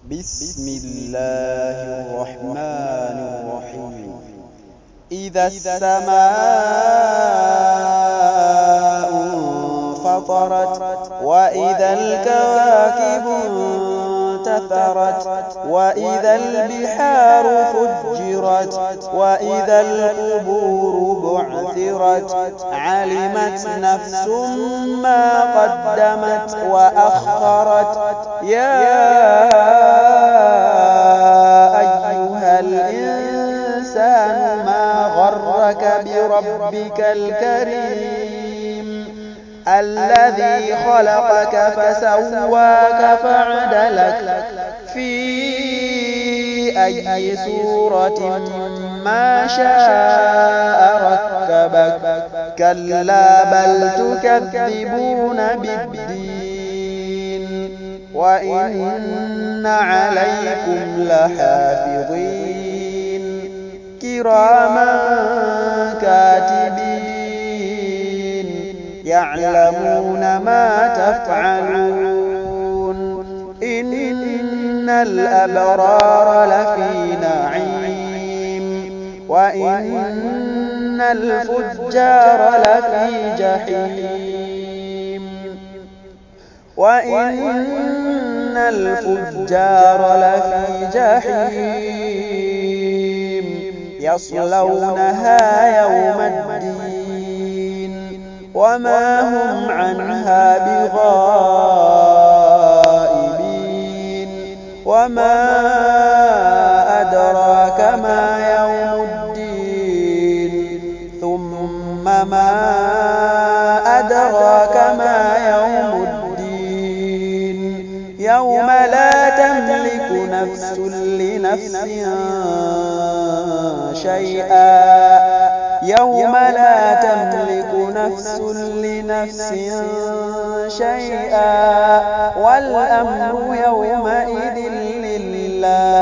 بسم الله الرحمن الرحيم. إذا السماء انفطرت وإذا الكواكب انتثرت وإذا البحار فجرت وإذا القبور بعثرت علمت نفس ما قدمت وأخرت. يا أيها الإنسان ما غرك بربك الكريم الذي خلقك فسواك فعدلك في أي صورة ما شاء ركبك. كلا بل تكذبون بالدين وإن عليكم لحافظين كراما كاتبين يعلمون ما تفعلون. إن الأبرار لفي نعيم وإن الفجار لفي جحيم وإن الفجار لفي جحيم يصلونها يوم الدين وما هم عنها بغائبين. وما أدراك ما يوم الدين ثم ما أدراك ما يوم الدين يوم لا تملك نفس لنفس شيئا يوم لا تملك نفس لنفس شيئا والأمر يومئذ لله.